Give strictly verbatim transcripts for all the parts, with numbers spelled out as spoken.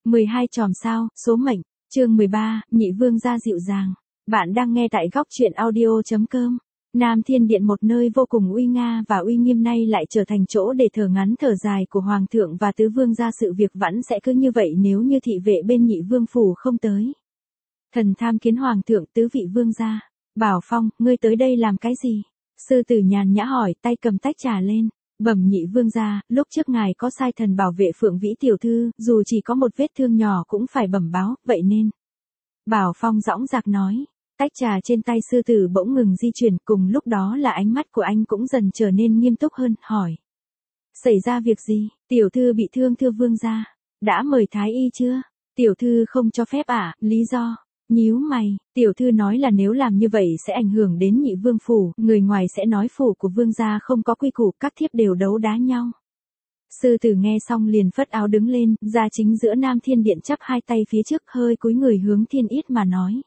mười hai chòm sao, số mệnh, chương mười ba, nhị vương gia dịu dàng. Bạn đang nghe tại góc truyện audio.com. Nam Thiên Điện, một nơi vô cùng uy nga và uy nghiêm, nay lại trở thành chỗ để thở ngắn thở dài của Hoàng thượng và tứ vương gia. Sự việc vẫn sẽ cứ như vậy nếu như thị vệ bên nhị vương phủ không tới. Thần tham kiến Hoàng thượng, tứ vị vương gia. Bảo Phong, ngươi tới đây làm cái gì? Sư tử nhàn nhã hỏi, tay cầm tách trà lên. Bẩm nhị vương gia, lúc trước ngài có sai thần bảo vệ Phượng Vĩ tiểu thư, dù chỉ có một vết thương nhỏ cũng phải bẩm báo, vậy nên. Bảo Phong dõng dạc nói. Tách trà trên tay sư tử bỗng ngừng di chuyển, cùng lúc đó là ánh mắt của anh cũng dần trở nên nghiêm túc hơn, hỏi. Xảy ra việc gì? Tiểu thư bị thương thưa vương gia. Đã mời thái y chưa? Tiểu thư không cho phép ạ, à? Lý do? Nhíu mày, tiểu thư nói là nếu làm như vậy sẽ ảnh hưởng đến nhị vương phủ, người ngoài sẽ nói phủ của vương gia không có quy củ, các thiếp đều đấu đá nhau. Sư tử nghe xong liền phất áo đứng lên, ra chính giữa Nam Thiên Điện, chắp hai tay phía trước, hơi cúi người hướng Thiên Yết mà nói.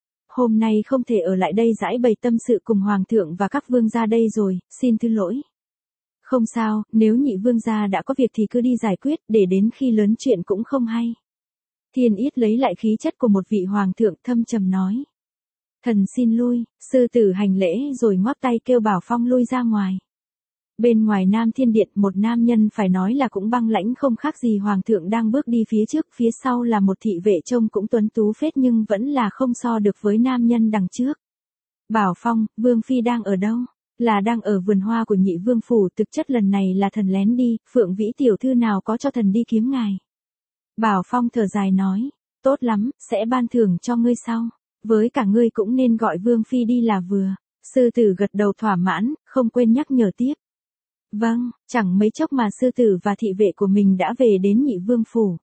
Hôm nay không thể ở lại đây giải bày tâm sự cùng Hoàng thượng và các vương gia đây rồi, xin thứ lỗi. Không sao, nếu nhị vương gia đã có việc thì cứ đi giải quyết, để đến khi lớn chuyện cũng không hay. Thiên Yết lấy lại khí chất của một vị hoàng thượng, thâm trầm nói. Thần xin lui. Sư tử hành lễ rồi ngoắc tay kêu Bảo Phong lui ra ngoài. Bên ngoài Nam Thiên Điện, một nam nhân phải nói là cũng băng lãnh không khác gì hoàng thượng đang bước đi phía trước, phía sau là một thị vệ trông cũng tuấn tú phết nhưng vẫn là không so được với nam nhân đằng trước. Bảo Phong, vương phi đang ở đâu? Là đang ở vườn hoa của nhị vương phủ, thực chất lần này là thần lén đi, Phượng Vĩ tiểu thư nào có cho thần đi kiếm ngài. Bảo Phong thở dài nói, tốt lắm, sẽ ban thưởng cho ngươi sau, với cả ngươi cũng nên gọi vương phi đi là vừa. Sư tử gật đầu thỏa mãn, không quên nhắc nhở tiếp. Vâng, chẳng mấy chốc mà sư tử và thị vệ của mình đã về đến nhị vương phủ.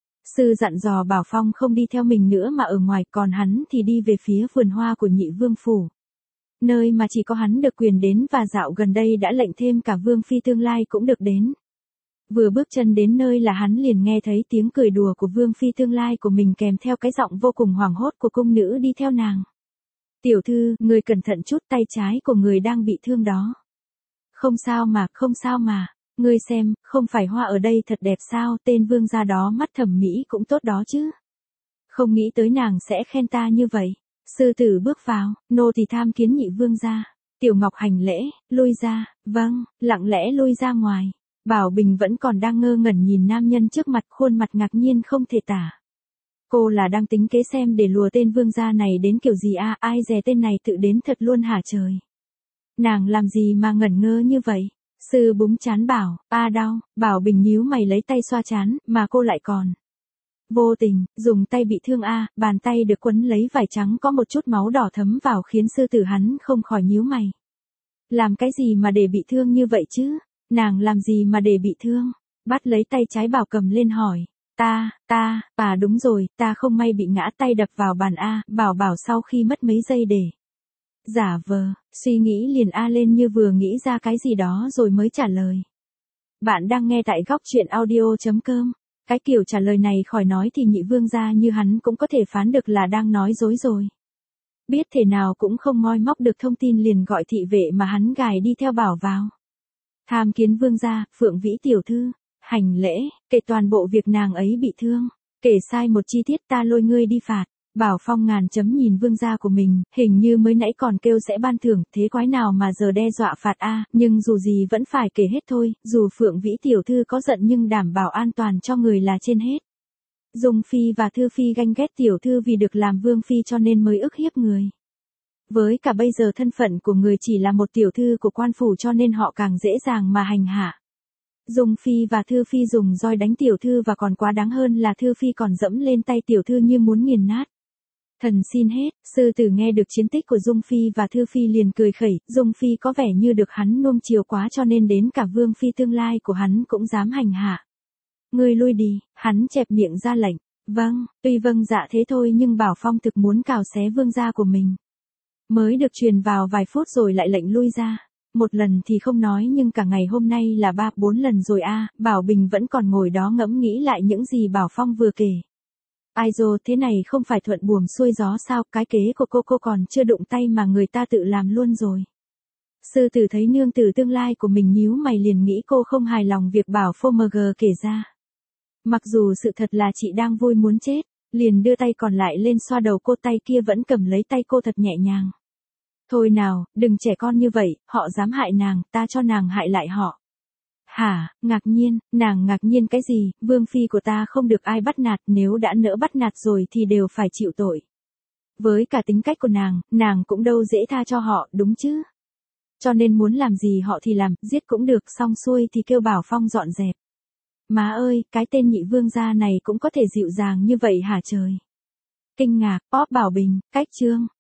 Sư dặn dò Bảo Phong không đi theo mình nữa mà ở ngoài, còn hắn thì đi về phía vườn hoa của nhị vương phủ. Nơi mà chỉ có hắn được quyền đến và dạo gần đây đã lệnh thêm cả vương phi tương lai cũng được đến. Vừa bước chân đến nơi là hắn liền nghe thấy tiếng cười đùa của vương phi tương lai của mình kèm theo cái giọng vô cùng hoảng hốt của cung nữ đi theo nàng. Tiểu thư, người cẩn thận chút, tay trái của người đang bị thương đó. Không sao mà, không sao mà, ngươi xem, không phải hoa ở đây thật đẹp sao, tên vương gia đó mắt thẩm mỹ cũng tốt đó chứ. Không nghĩ tới nàng sẽ khen ta như vậy. Sư tử bước vào, nô thì tham kiến nhị vương gia. Tiểu Ngọc hành lễ, lui ra, vâng, lặng lẽ lui ra ngoài. Bảo Bình vẫn còn đang ngơ ngẩn nhìn nam nhân trước mặt, khuôn mặt ngạc nhiên không thể tả. Cô là đang tính kế xem để lùa tên vương gia này đến kiểu gì à, ai dè tên này tự đến thật luôn hả trời. Nàng làm gì mà ngẩn ngơ như vậy? Sư búng chán bảo, a đau. Bảo Bình nhíu mày lấy tay xoa chán, mà cô lại còn. Vô tình, dùng tay bị thương a, bàn tay được quấn lấy vải trắng có một chút máu đỏ thấm vào khiến sư tử hắn không khỏi nhíu mày. Làm cái gì mà để bị thương như vậy chứ? Nàng làm gì mà để bị thương? Bắt lấy tay trái Bảo cầm lên hỏi. Ta, ta, à đúng rồi, ta không may bị ngã tay đập vào bàn a, Bảo bảo sau khi mất mấy giây để. Giả vờ, suy nghĩ liền a lên như vừa nghĩ ra cái gì đó rồi mới trả lời. Bạn đang nghe tại góc truyện audio.com. Cái kiểu trả lời này khỏi nói thì nhị vương gia như hắn cũng có thể phán được là đang nói dối rồi. Biết thể nào cũng không moi móc được thông tin liền gọi thị vệ mà hắn gài đi theo Bảo vào. Tham kiến vương gia, Phượng Vĩ tiểu thư, hành lễ, kể toàn bộ việc nàng ấy bị thương, kể sai một chi tiết ta lôi ngươi đi phạt. Bảo Phong ngàn chấm nhìn vương gia của mình, hình như mới nãy còn kêu sẽ ban thưởng, thế quái nào mà giờ đe dọa phạt a, nhưng dù gì vẫn phải kể hết thôi, dù Phượng Vĩ tiểu thư có giận nhưng đảm bảo an toàn cho người là trên hết. Dung phi và Thư phi ganh ghét tiểu thư vì được làm vương phi cho nên mới ức hiếp người. Với cả bây giờ thân phận của người chỉ là một tiểu thư của quan phủ cho nên họ càng dễ dàng mà hành hạ. Dung phi và Thư phi dùng roi đánh tiểu thư và còn quá đáng hơn là Thư phi còn dẫm lên tay tiểu thư như muốn nghiền nát. Thần xin hết. Sư tử nghe được chiến tích của Dung phi và Thư phi liền cười khẩy, Dung phi có vẻ như được hắn nuông chiều quá cho nên đến cả vương phi tương lai của hắn cũng dám hành hạ. Ngươi lui đi, hắn chẹp miệng ra lệnh. Vâng, tuy vâng dạ thế thôi nhưng Bảo Phong thực muốn cào xé vương gia của mình. Mới được truyền vào vài phút rồi lại lệnh lui ra. Một lần thì không nói nhưng cả ngày hôm nay là ba bốn lần rồi a, Bảo Bình vẫn còn ngồi đó ngẫm nghĩ lại những gì Bảo Phong vừa kể. Ai dô, thế này không phải thuận buồm xuôi gió sao, cái kế của cô cô còn chưa đụng tay mà người ta tự làm luôn rồi. Sư tử thấy nương tử tương lai của mình nhíu mày liền nghĩ cô không hài lòng việc bảo Phô Mờ Gờ kể ra. Mặc dù sự thật là chị đang vui muốn chết, liền đưa tay còn lại lên xoa đầu cô, tay kia vẫn cầm lấy tay cô thật nhẹ nhàng. Thôi nào, đừng trẻ con như vậy, họ dám hại nàng, ta cho nàng hại lại họ. Hả, ngạc nhiên, nàng ngạc nhiên cái gì, vương phi của ta không được ai bắt nạt, nếu đã nỡ bắt nạt rồi thì đều phải chịu tội. Với cả tính cách của nàng, nàng cũng đâu dễ tha cho họ, đúng chứ? Cho nên muốn làm gì họ thì làm, giết cũng được, xong xuôi thì kêu Bảo Phong dọn dẹp. Má ơi, cái tên nhị vương gia này cũng có thể dịu dàng như vậy hả trời? Kinh ngạc, Póp Bảo Bình, cách chương.